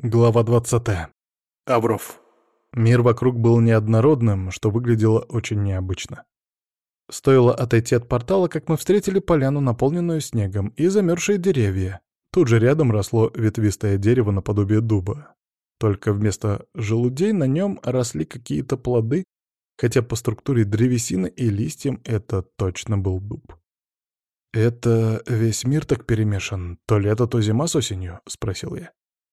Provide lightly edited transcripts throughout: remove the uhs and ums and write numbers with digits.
Глава 20. Авров. Мир вокруг был неоднородным, что выглядело очень необычно. Стоило отойти от портала, как мы встретили поляну, наполненную снегом, и замерзшие деревья. Тут же рядом росло ветвистое дерево наподобие дуба. Только вместо желудей на нем росли какие-то плоды, хотя по структуре древесины и листьям это точно был дуб. «Это весь мир так перемешан? То лето, то зима с осенью?» — спросил я.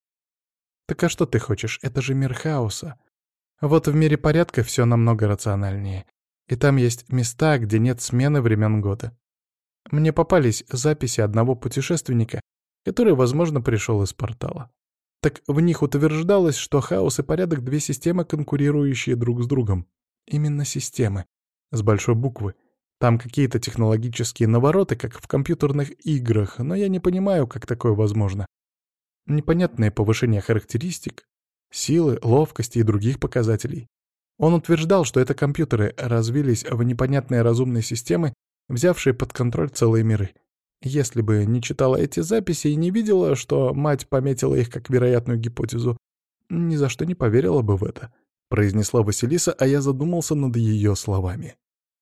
«Так а что ты хочешь? Это же мир хаоса. Вот в мире порядка все намного рациональнее. И там есть места, где нет смены времен года. Мне попались записи одного путешественника, который, возможно, пришел из портала. Так в них утверждалось, что хаос и порядок — две системы, конкурирующие друг с другом. Именно системы. С большой буквы. Там какие-то технологические навороты, как в компьютерных играх, но я не понимаю, как такое возможно. Непонятное повышение характеристик, силы, ловкости и других показателей. Он утверждал, что это компьютеры развились в непонятные разумные системы, взявшие под контроль целые миры. Если бы не читала эти записи и не видела, что мать пометила их как вероятную гипотезу, ни за что не поверила бы в это, произнесла Василиса, а я задумался над ее словами.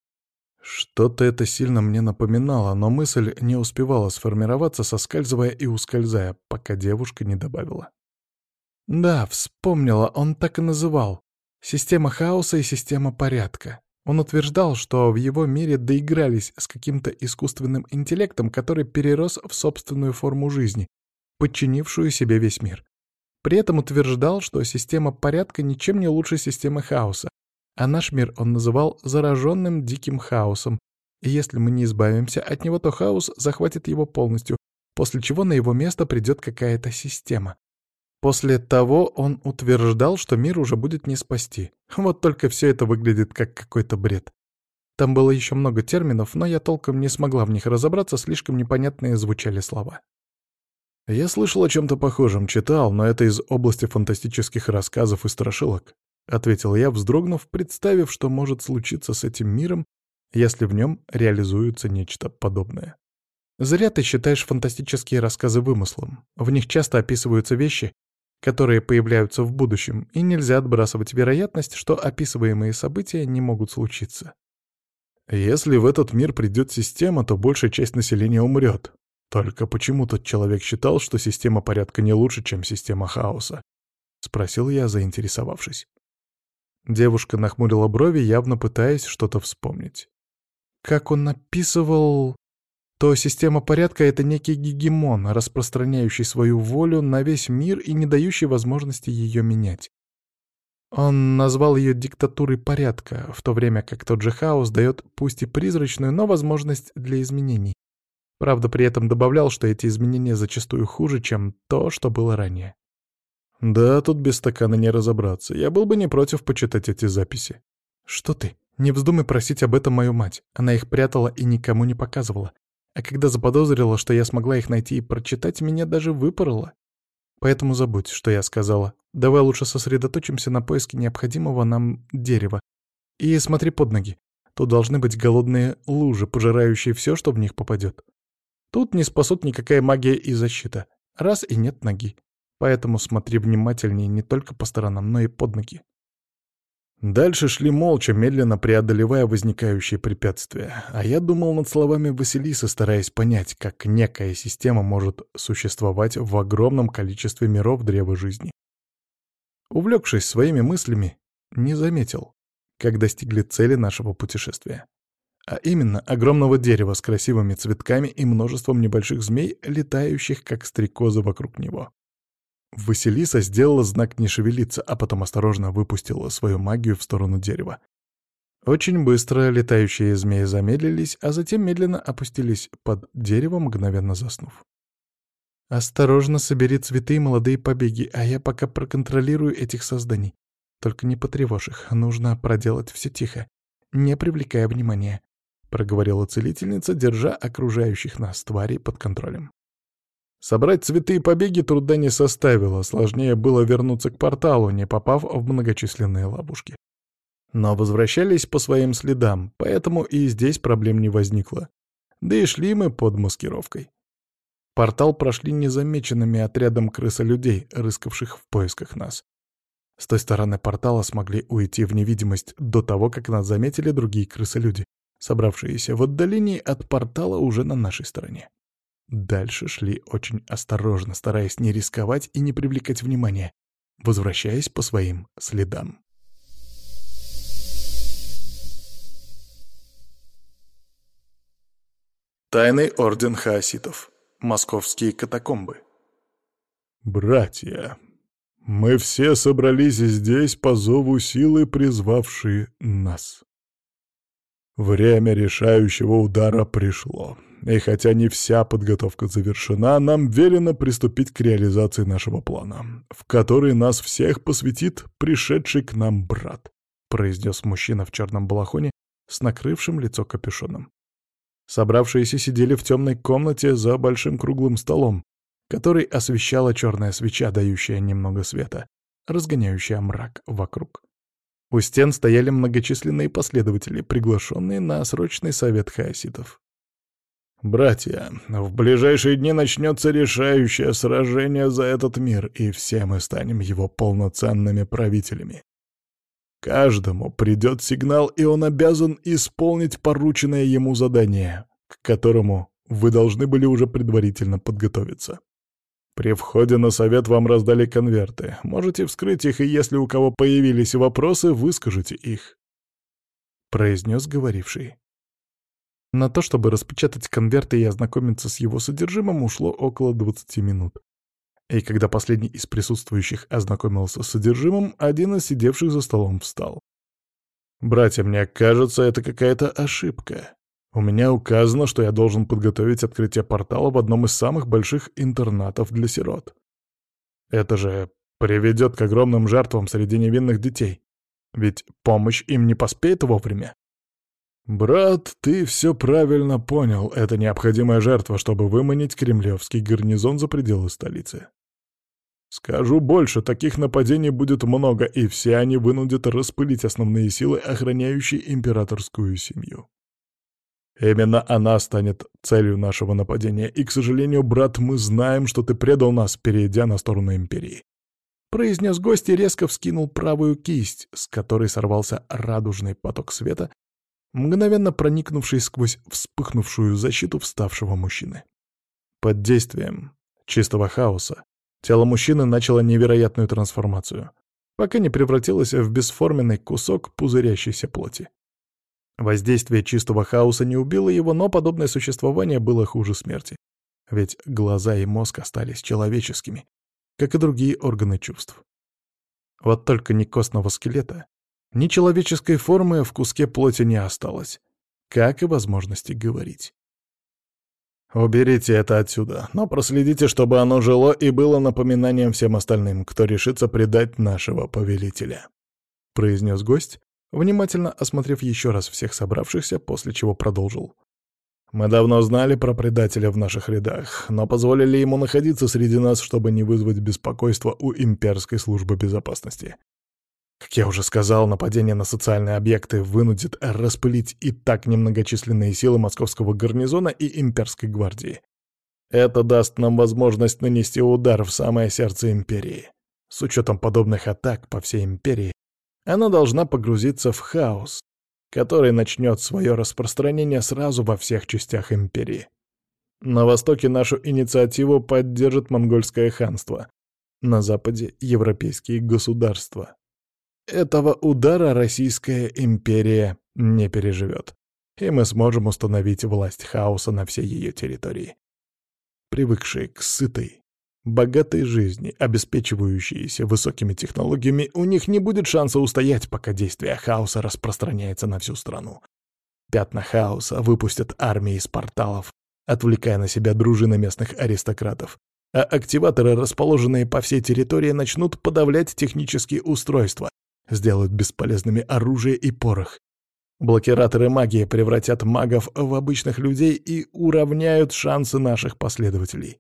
Что-то это сильно мне напоминало, но мысль не успевала сформироваться, соскальзывая и ускользая, пока девушка не добавила. Да, вспомнила, он так и называл. Система хаоса и система порядка. Он утверждал, что в его мире доигрались с каким-то искусственным интеллектом, который перерос в собственную форму жизни, подчинившую себе весь мир. При этом утверждал, что система порядка ничем не лучше системы хаоса, а наш мир он называл зараженным диким хаосом, и если мы не избавимся от него, то хаос захватит его полностью, после чего на его место придет какая-то система. После того он утверждал, что мир уже будет не спасти. Вот только все это выглядит как какой-то бред. Там было еще много терминов, но я толком не смогла в них разобраться, слишком непонятные звучали слова. Я слышал о чем-то похожем, читал, но это из области фантастических рассказов и страшилок. — ответил я, вздрогнув, представив, что может случиться с этим миром, если в нем реализуется нечто подобное. «Зря ты считаешь фантастические рассказы вымыслом. В них часто описываются вещи, которые появляются в будущем, и нельзя отбрасывать вероятность, что описываемые события не могут случиться. Если в этот мир придет система, то большая часть населения умрет. Только почему тот человек считал, что система порядка не лучше, чем система хаоса?» — спросил я, заинтересовавшись. Девушка нахмурила брови, явно пытаясь что-то вспомнить. Как он описывал, то система порядка — это некий гегемон, распространяющий свою волю на весь мир и не дающий возможности ее менять. Он назвал ее диктатурой порядка, в то время как тот же хаос дает пусть и призрачную, но возможность для изменений. Правда, при этом добавлял, что эти изменения зачастую хуже, чем то, что было ранее. Да, тут без стакана не разобраться. Я был бы не против почитать эти записи. Что ты? Не вздумай просить об этом мою мать. Она их прятала и никому не показывала. А когда заподозрила, что я смогла их найти и прочитать, меня даже выпорола. Поэтому забудь, что я сказала. Давай лучше сосредоточимся на поиске необходимого нам дерева. И смотри под ноги. Тут должны быть голодные лужи, пожирающие все, что в них попадет. Тут не спасут никакая магия и защита. Раз и нет ноги. Поэтому смотри внимательнее не только по сторонам, но и под ноги. Дальше шли молча, медленно преодолевая возникающие препятствия. А я думал над словами Василисы, стараясь понять, как некая система может существовать в огромном количестве миров древа жизни. Увлекшись своими мыслями, не заметил, как достигли цели нашего путешествия. А именно огромного дерева с красивыми цветками и множеством небольших змей, летающих как стрекозы вокруг него. Василиса сделала знак не шевелиться, а потом осторожно выпустила свою магию в сторону дерева. Очень быстро летающие змеи замедлились, а затем медленно опустились под дерево, мгновенно заснув. «Осторожно собери цветы и молодые побеги, а я пока проконтролирую этих созданий. Только не потревожь их, нужно проделать все тихо, не привлекая внимания», — проговорила целительница, держа окружающих нас тварей под контролем. Собрать цветы и побеги труда не составило, сложнее было вернуться к порталу, не попав в многочисленные ловушки. Но возвращались по своим следам, поэтому и здесь проблем не возникло. Да и шли мы под маскировкой. Портал прошли незамеченными отрядом крысолюдей, рыскавших в поисках нас. С той стороны портала смогли уйти в невидимость до того, как нас заметили другие крысолюди, собравшиеся в отдалении от портала уже на нашей стороне. Дальше шли очень осторожно, стараясь не рисковать и не привлекать внимания, возвращаясь по своим следам. Тайный орден хаоситов. Московские катакомбы. «Братья, мы все собрались здесь по зову силы, призвавшей нас. Время решающего удара пришло, и хотя не вся подготовка завершена, нам велено приступить к реализации нашего плана, в который нас всех посвятит пришедший к нам брат», произнес мужчина в черном балахоне с накрывшим лицо капюшоном. Собравшиеся сидели в темной комнате за большим круглым столом, который освещала черная свеча, дающая немного света, разгоняющая мрак вокруг. У стен стояли многочисленные последователи, приглашенные на срочный совет хаоситов. «Братья, в ближайшие дни начнется решающее сражение за этот мир, и все мы станем его полноценными правителями. Каждому придет сигнал, и он обязан исполнить порученное ему задание, к которому вы должны были уже предварительно подготовиться. При входе на совет вам раздали конверты. Можете вскрыть их, и если у кого появились вопросы, выскажите их», — произнес говоривший. На то, чтобы распечатать конверты и ознакомиться с его содержимым, ушло около 20 минут. И когда последний из присутствующих ознакомился с содержимым, один из сидевших за столом встал. «Братья, мне кажется, это какая-то ошибка. У меня указано, что я должен подготовить открытие портала в одном из самых больших интернатов для сирот. Это же приведет к огромным жертвам среди невинных детей. Ведь помощь им не поспеет вовремя». «Брат, ты все правильно понял. Это необходимая жертва, чтобы выманить кремлевский гарнизон за пределы столицы. Скажу больше, таких нападений будет много, и все они вынудят распылить основные силы, охраняющие императорскую семью. Именно она станет целью нашего нападения, и, к сожалению, брат, мы знаем, что ты предал нас, перейдя на сторону империи», — произнес гость и резко вскинул правую кисть, с которой сорвался радужный поток света, мгновенно проникнувший сквозь вспыхнувшую защиту вставшего мужчины. Под действием чистого хаоса тело мужчины начало невероятную трансформацию, пока не превратилось в бесформенный кусок пузырящейся плоти. Воздействие чистого хаоса не убило его, но подобное существование было хуже смерти. Ведь глаза и мозг остались человеческими, как и другие органы чувств. Вот только ни костного скелета, ни человеческой формы в куске плоти не осталось, как и возможности говорить. «Уберите это отсюда, но проследите, чтобы оно жило и было напоминанием всем остальным, кто решится предать нашего повелителя», — произнес гость, внимательно осмотрев еще раз всех собравшихся, после чего продолжил. «Мы давно знали про предателя в наших рядах, но позволили ему находиться среди нас, чтобы не вызвать беспокойства у имперской службы безопасности. Как я уже сказал, нападение на социальные объекты вынудит распылить и так немногочисленные силы московского гарнизона и имперской гвардии. Это даст нам возможность нанести удар в самое сердце империи. С учетом подобных атак по всей империи, она должна погрузиться в хаос, который начнет свое распространение сразу во всех частях империи. На востоке нашу инициативу поддержит монгольское ханство, на западе — европейские государства. Этого удара Российская империя не переживет, и мы сможем установить власть хаоса на всей ее территории. Привыкшие к сытой, богатой жизни, обеспечивающиеся высокими технологиями, у них не будет шанса устоять, пока действие хаоса распространяется на всю страну. Пятна хаоса выпустят армии из порталов, отвлекая на себя дружины местных аристократов, а активаторы, расположенные по всей территории, начнут подавлять технические устройства, сделают бесполезными оружие и порох. Блокираторы магии превратят магов в обычных людей и уравняют шансы наших последователей.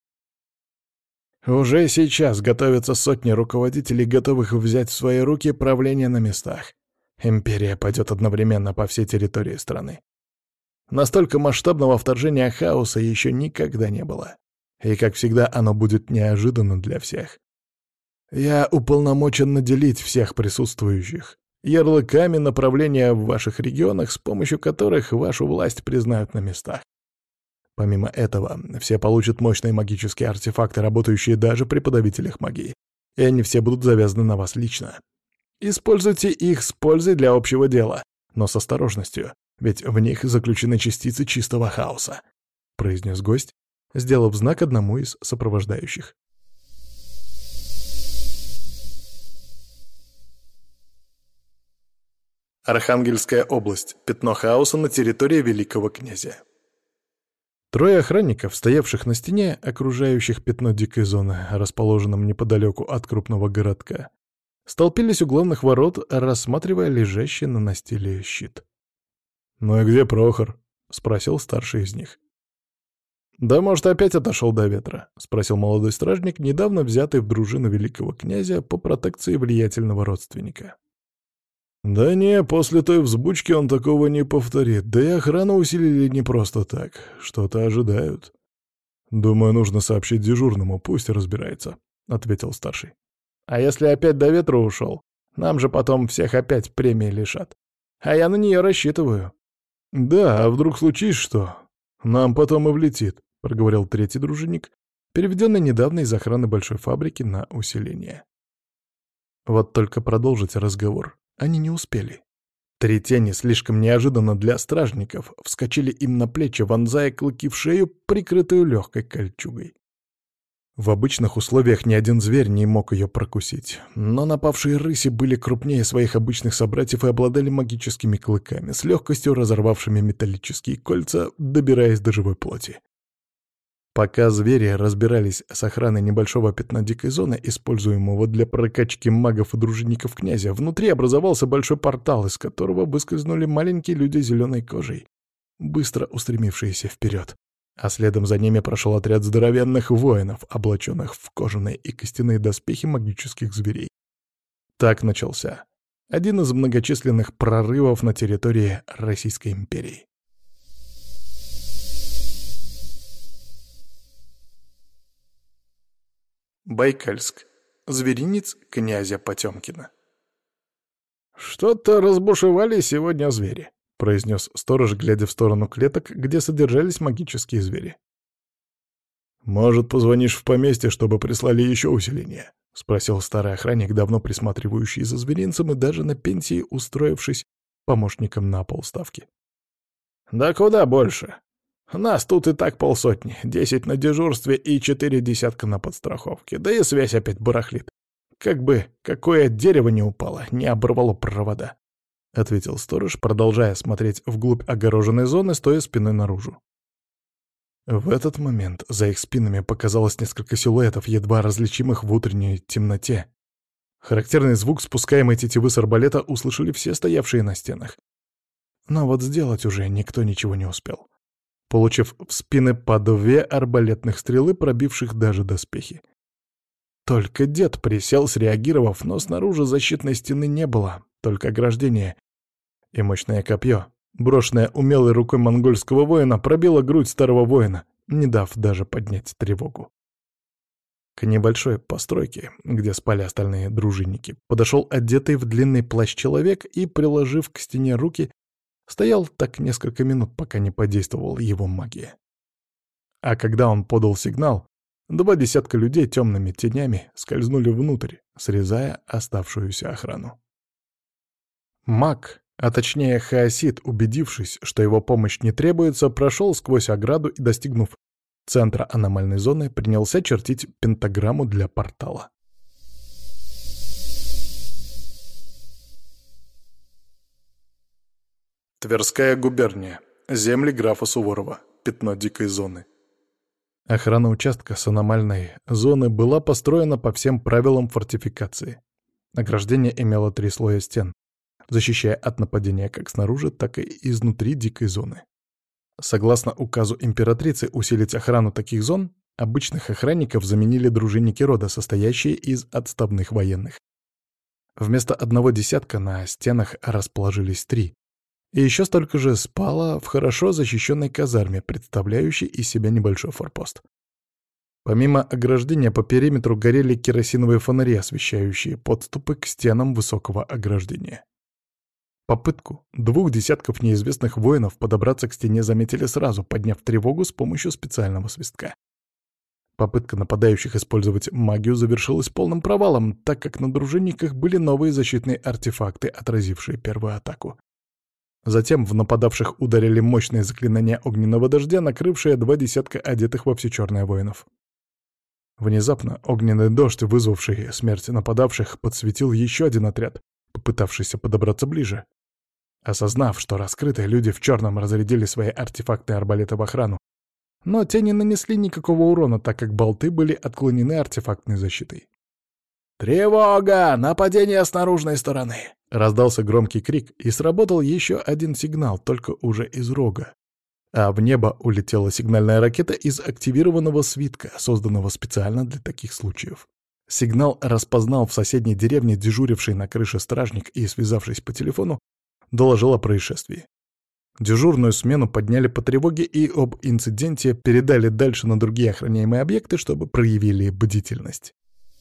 Уже сейчас готовятся сотни руководителей, готовых взять в свои руки правление на местах. Империя пойдет одновременно по всей территории страны. Настолько масштабного вторжения хаоса еще никогда не было. И, как всегда, оно будет неожиданно для всех. Я уполномочен наделить всех присутствующих ярлыками направления в ваших регионах, с помощью которых вашу власть признают на местах. Помимо этого, все получат мощные магические артефакты, работающие даже при подавителях магии, и они все будут завязаны на вас лично. Используйте их с пользой для общего дела, но с осторожностью, ведь в них заключены частицы чистого хаоса», — произнес гость, сделав знак одному из сопровождающих. Архангельская область. Пятно хаоса на территории Великого князя. Трое охранников, стоявших на стене, окружающих пятно дикой зоны, расположенном неподалеку от крупного городка, столпились у главных ворот, рассматривая лежащий на настиле щит. «Ну и где Прохор?» — спросил старший из них. «Да, может, опять отошел до ветра?» — спросил молодой стражник, недавно взятый в дружину великого князя по протекции влиятельного родственника. «Да не, после той взбучки он такого не повторит, да и охрану усилили не просто так, что-то ожидают. Думаю, нужно сообщить дежурному, пусть разбирается», — ответил старший. «А если опять до ветра ушел? Нам же потом всех опять премии лишат. А я на нее рассчитываю». «Да, а вдруг случись что? Нам потом и влетит», — проговорил третий дружинник, переведенный недавно из охраны большой фабрики на усиление. Вот только продолжить разговор они не успели. Три тени, слишком неожиданно для стражников, вскочили им на плечи, вонзая клыки в шею, прикрытую легкой кольчугой. В обычных условиях ни один зверь не мог ее прокусить, но напавшие рыси были крупнее своих обычных собратьев и обладали магическими клыками, с легкостью разорвавшими металлические кольца, добираясь до живой плоти. Пока звери разбирались с охраной небольшого пятна дикой зоны, используемого для прокачки магов и дружинников князя, внутри образовался большой портал, из которого выскользнули маленькие люди с зеленой кожей, быстро устремившиеся вперед. А следом за ними прошел отряд здоровенных воинов, облаченных в кожаные и костяные доспехи магических зверей. Так начался один из многочисленных прорывов на территории Российской империи. Байкальск. Зверинец князя Потемкина. «Что-то разбушевали сегодня звери», — произнес сторож, глядя в сторону клеток, где содержались магические звери. «Может, позвонишь в поместье, чтобы прислали еще усиление?» — спросил старый охранник, давно присматривающий за зверинцем и даже на пенсии устроившись помощником на полставки. «Да куда больше? Нас тут и так 50, 10 на дежурстве и 4 десятка на подстраховке, да и связь опять барахлит. Как бы какое дерево не упало, не оборвало провода», — ответил сторож, продолжая смотреть вглубь огороженной зоны, стоя спиной наружу. В этот момент за их спинами показалось несколько силуэтов, едва различимых в утренней темноте. Характерный звук спускаемой тетивы с арбалета услышали все стоявшие на стенах. Но вот сделать уже никто ничего не успел, получив в спины по 2 арбалетных стрелы, пробивших даже доспехи. Только дед присел, среагировав, но снаружи защитной стены не было, только ограждение. И мощное копье, брошенное умелой рукой монгольского воина, пробило грудь старого воина, не дав даже поднять тревогу. К небольшой постройке, где спали остальные дружинники, подошел одетый в длинный плащ человек и, приложив к стене руки, стоял так несколько минут, пока не подействовала его магия. А когда он подал сигнал, 2 десятка людей темными тенями скользнули внутрь, срезая оставшуюся охрану. Маг, а точнее хаосит, убедившись, что его помощь не требуется, прошел сквозь ограду и, достигнув центра аномальной зоны, принялся чертить пентаграмму для портала. Тверская губерния. Земли графа Суворова. Пятно дикой зоны. Охрана участка с аномальной зоны была построена по всем правилам фортификации. Ограждение имело 3 слоя стен, защищая от нападения как снаружи, так и изнутри дикой зоны. Согласно указу императрицы усилить охрану таких зон, обычных охранников заменили дружинники рода, состоящие из отставных военных. Вместо 1 десятка на стенах расположились 3. И еще столько же спало в хорошо защищенной казарме, представляющей из себя небольшой форпост. Помимо ограждения по периметру горели керосиновые фонари, освещающие подступы к стенам высокого ограждения. Попытку 2 десятков неизвестных воинов подобраться к стене заметили сразу, подняв тревогу с помощью специального свистка. Попытка нападающих использовать магию завершилась полным провалом, так как на дружинниках были новые защитные артефакты, отразившие первую атаку. Затем в нападавших ударили мощные заклинания огненного дождя, накрывшие 2 десятка одетых во все черное воинов. Внезапно огненный дождь, вызвавший смерть нападавших, подсветил еще один отряд, попытавшийся подобраться ближе. Осознав, что раскрытые люди в черном разрядили свои артефактные арбалеты в охрану, но те не нанесли никакого урона, так как болты были отклонены артефактной защитой. «Тревога! Нападение с наружной стороны!» Раздался громкий крик, и сработал еще один сигнал, только уже из рога. А в небо улетела сигнальная ракета из активированного свитка, созданного специально для таких случаев. Сигнал распознал в соседней деревне дежуривший на крыше стражник и, связавшись по телефону, доложил о происшествии. Дежурную смену подняли по тревоге и об инциденте передали дальше на другие охраняемые объекты, чтобы проявили бдительность.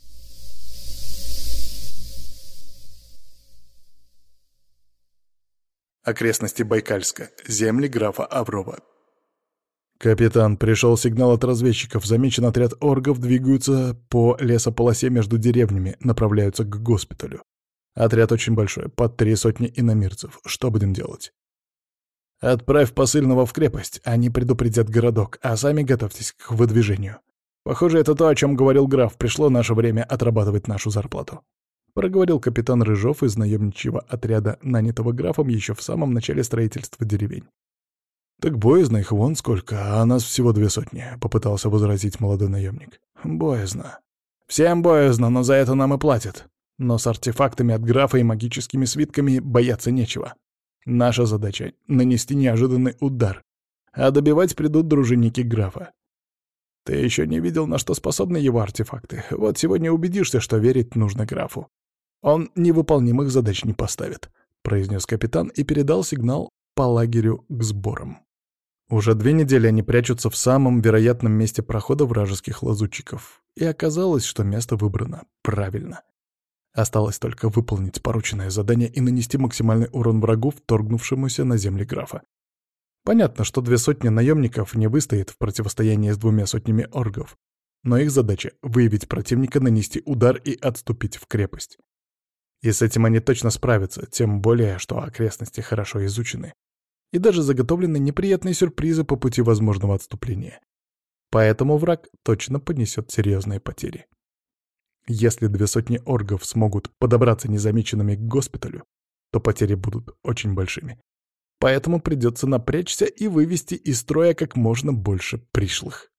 Окрестности Байкальска. Земли графа Аврова. «Капитан, пришел сигнал от разведчиков. Замечен отряд оргов, двигаются по лесополосе между деревнями, направляются к госпиталю. Отряд очень большой, под 3 сотни иномирцев. Что будем делать?» «Отправь посыльного в крепость, они предупредят городок, а сами готовьтесь к выдвижению. Похоже, это то, о чем говорил граф, пришло наше время отрабатывать нашу зарплату», — проговорил капитан Рыжов из наемничьего отряда, нанятого графом еще в самом начале строительства деревень. «Так боязно их вон сколько, а нас всего 2 сотни», — попытался возразить молодой наемник. «Боязно. Всем боязно, но за это нам и платят. Но с артефактами от графа и магическими свитками бояться нечего. Наша задача — нанести неожиданный удар, а добивать придут дружинники графа. Ты еще не видел, на что способны его артефакты. Вот сегодня убедишься, что верить нужно графу. Он невыполнимых задач не поставит», — произнес капитан и передал сигнал по лагерю к сборам. Уже 2 недели они прячутся в самом вероятном месте прохода вражеских лазутчиков. И оказалось, что место выбрано правильно. Осталось только выполнить порученное задание и нанести максимальный урон врагу, вторгнувшемуся на земли графа. Понятно, что 2 сотни наемников не выстоит в противостоянии с 2 сотнями оргов, но их задача — выявить противника, нанести удар и отступить в крепость. И с этим они точно справятся, тем более, что окрестности хорошо изучены. И даже заготовлены неприятные сюрпризы по пути возможного отступления. Поэтому враг точно понесет серьезные потери. Если 2 сотни оргов смогут подобраться незамеченными к госпиталю, то потери будут очень большими. Поэтому придется напрячься и вывести из строя как можно больше пришлых.